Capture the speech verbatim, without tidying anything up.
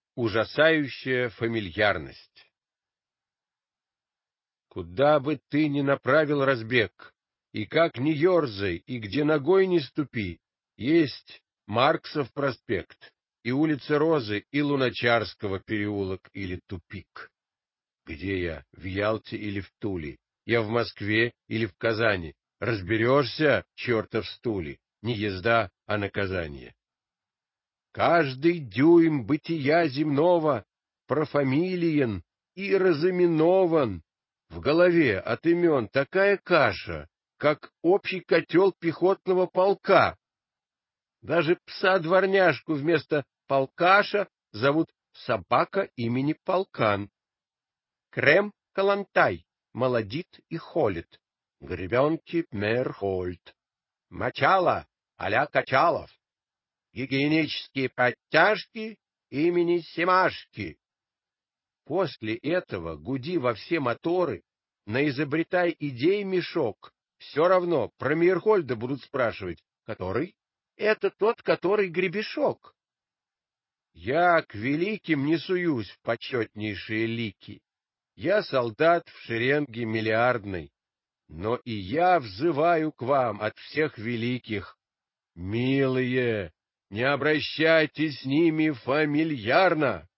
Ужасающая фамильярность. Куда бы ты ни направил разбег, и как ни ерзай, и где ногой не ступи, есть Марксов проспект, и улица Розы, и Луначарского переулок или тупик. Где я, в Ялте или в Туле? Я в Москве или в Казани? Разберешься, чертов стуле, не езда, а наказание. Каждый дюйм бытия земного профамилиен и разыменован. В голове от имен такая каша, как общий котел пехотного полка. Даже пса-дворняжку вместо полкаша зовут собака имени Полкан. Крем-калантай молодит и холит. Гребенки Мерхольд. Мочало а-ля Качалов. Гигиенические подтяжки имени Семашки. После этого гуди во все моторы, наизобретай идей мешок. Все равно про Мейерхольда будут спрашивать, который? Это тот, который гребешок. Я к великим не суюсь в почетнейшие лики. Я солдат в шеренге миллиардной, но и я взываю к вам от всех великих. Милые, не обращайтесь с ними фамильярно.